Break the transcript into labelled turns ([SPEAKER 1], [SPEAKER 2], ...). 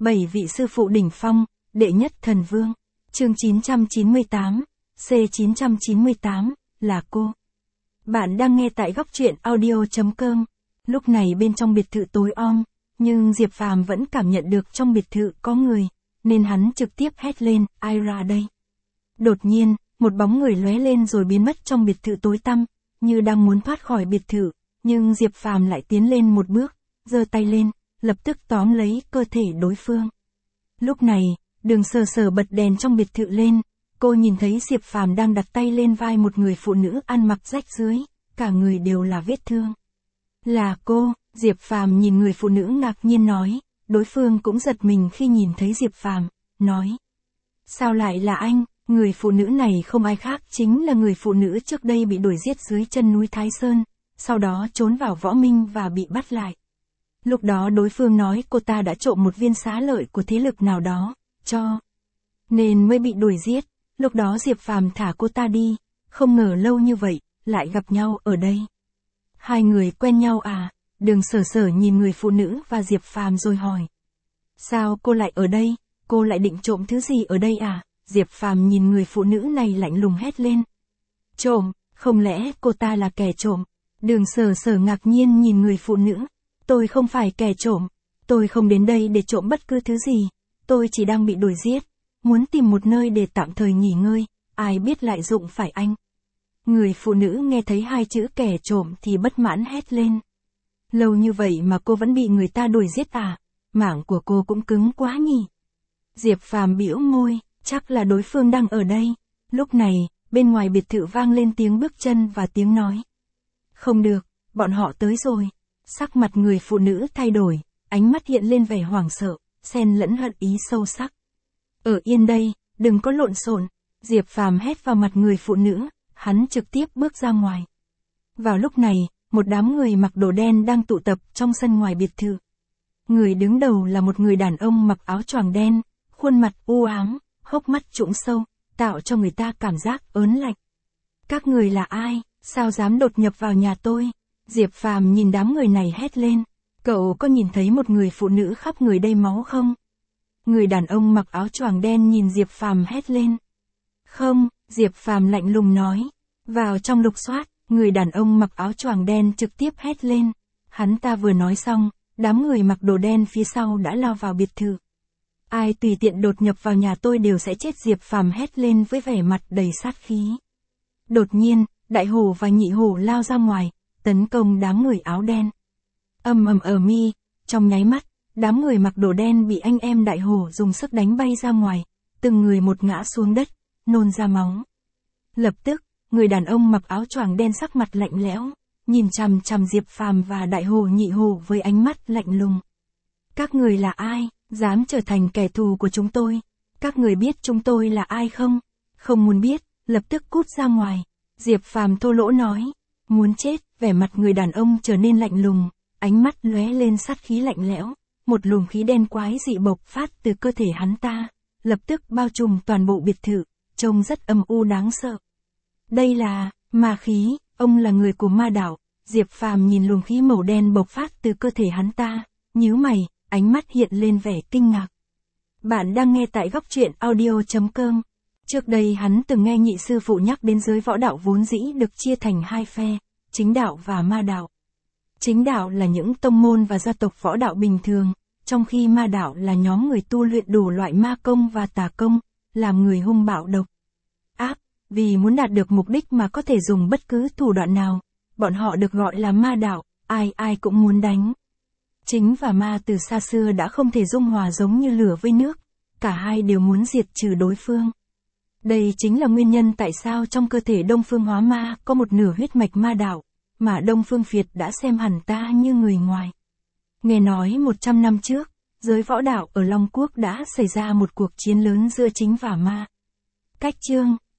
[SPEAKER 1] 7 vị sư phụ đỉnh phong, đệ nhất thần vương. Chương 998, C998, là cô. Bạn đang nghe tại góc truyện audio.com. Lúc này bên trong biệt thự tối om, nhưng Diệp Phàm vẫn cảm nhận được trong biệt thự có người, nên hắn trực tiếp hét lên, ai ra đây? Đột nhiên, một bóng người lóe lên rồi biến mất trong biệt thự tối tăm, như đang muốn thoát khỏi biệt thự, nhưng Diệp Phàm lại tiến lên một bước, giơ tay lên, lập tức tóm lấy cơ thể đối phương. Lúc này, Đường Sở Sở bật đèn trong biệt thự lên, cô nhìn thấy Diệp Phàm đang đặt tay lên vai một người phụ nữ ăn mặc rách rưới, cả người đều là vết thương. Là cô, Diệp Phàm nhìn người phụ nữ ngạc nhiên nói, đối phương cũng giật mình khi nhìn thấy Diệp Phàm, nói. Sao lại là anh? Người phụ nữ này không ai khác chính là người phụ nữ trước đây bị đuổi giết dưới chân núi Thái Sơn, sau đó trốn vào Võ Minh và bị bắt lại. Lúc đó đối phương nói cô ta đã trộm một viên xá lợi của thế lực nào đó, nên mới bị đuổi giết. Lúc đó Diệp Phàm thả cô ta đi, không ngờ lâu như vậy, lại gặp nhau ở đây. Hai người quen nhau à? Đường Sở Sở nhìn người phụ nữ và Diệp Phàm rồi hỏi. Sao cô lại ở đây? Cô lại định trộm thứ gì ở đây à? Diệp Phàm nhìn người phụ nữ này lạnh lùng hét lên. Trộm, không lẽ cô ta là kẻ trộm? Đường Sở Sở ngạc nhiên nhìn người phụ nữ. Tôi không phải kẻ trộm, tôi không đến đây để trộm bất cứ thứ gì, tôi chỉ đang bị đuổi giết, muốn tìm một nơi để tạm thời nghỉ ngơi, ai biết lại dụng phải anh. Người phụ nữ nghe thấy hai chữ kẻ trộm thì bất mãn hét lên. Lâu như vậy mà cô vẫn bị người ta đuổi giết à? Mảng của cô cũng cứng quá nhỉ. Diệp Phàm bĩu môi, chắc là đối phương đang ở đây. Lúc này, bên ngoài biệt thự vang lên tiếng bước chân và tiếng nói. Không được, bọn họ tới rồi. Sắc mặt người phụ nữ thay đổi, ánh mắt hiện lên vẻ hoảng sợ, xen lẫn hận ý sâu sắc. Ở yên đây, đừng có lộn xộn. Diệp Phàm hét vào mặt người phụ nữ, hắn trực tiếp bước ra ngoài. Vào lúc này, một đám người mặc đồ đen đang tụ tập trong sân ngoài biệt thự. Người đứng đầu là một người đàn ông mặc áo choàng đen, khuôn mặt u ám, hốc mắt trũng sâu, tạo cho người ta cảm giác ớn lạnh. Các người là ai? Sao dám đột nhập vào nhà tôi? Diệp Phàm nhìn đám người này hét lên. Cậu có nhìn thấy một người phụ nữ khắp người đầy máu không? Người đàn ông mặc áo choàng đen nhìn Diệp Phàm hét lên. Không, Diệp Phàm lạnh lùng nói. Vào trong lục soát, người đàn ông mặc áo choàng đen trực tiếp hét lên. Hắn ta vừa nói xong, đám người mặc đồ đen phía sau đã lao vào biệt thự. Ai tùy tiện đột nhập vào nhà tôi đều sẽ chết. Diệp Phàm hét lên với vẻ mặt đầy sát khí. Đột nhiên, Đại Hổ và Nhị Hổ lao ra ngoài, tấn công đám người áo đen. Ầm ầm ở mi, trong nháy mắt, đám người mặc đồ đen bị anh em Đại Hổ dùng sức đánh bay ra ngoài, từng người một ngã xuống đất, nôn ra máu. Lập tức, người đàn ông mặc áo choàng đen sắc mặt lạnh lẽo, nhìn chằm chằm Diệp Phàm và Đại Hổ Nhị Hổ với ánh mắt lạnh lùng. Các người là ai, dám trở thành kẻ thù của chúng tôi? Các người biết chúng tôi là ai không? Không muốn biết, lập tức cút ra ngoài. Diệp Phàm thô lỗ nói. Muốn chết, vẻ mặt người đàn ông trở nên lạnh lùng, ánh mắt lóe lên sát khí lạnh lẽo, một luồng khí đen quái dị bộc phát từ cơ thể hắn ta, lập tức bao trùm toàn bộ biệt thự, trông rất âm u đáng sợ. Đây là ma khí, ông là người của ma đạo. Diệp Phàm nhìn luồng khí màu đen bộc phát từ cơ thể hắn ta, nhíu mày, ánh mắt hiện lên vẻ kinh ngạc. Bạn đang nghe tại góc truyện audio.com. Trước đây hắn từng nghe nhị sư phụ nhắc đến giới võ đạo vốn dĩ được chia thành hai phe, chính đạo và ma đạo. Chính đạo là những tông môn và gia tộc võ đạo bình thường, trong khi ma đạo là nhóm người tu luyện đủ loại ma công và tà công, làm người hung bạo độc ác, vì muốn đạt được mục đích mà có thể dùng bất cứ thủ đoạn nào, bọn họ được gọi là ma đạo, ai ai cũng muốn đánh. Chính và ma từ xa xưa đã không thể dung hòa giống như lửa với nước, cả hai đều muốn diệt trừ đối phương. Đây chính là nguyên nhân tại sao trong cơ thể Đông Phương Hóa Ma có một nửa huyết mạch ma đạo, mà Đông Phương Việt đã xem hẳn ta như người ngoài. Nghe nói 100 năm trước, giới võ đạo ở Long Quốc đã xảy ra một cuộc chiến lớn giữa chính và ma. Cách chương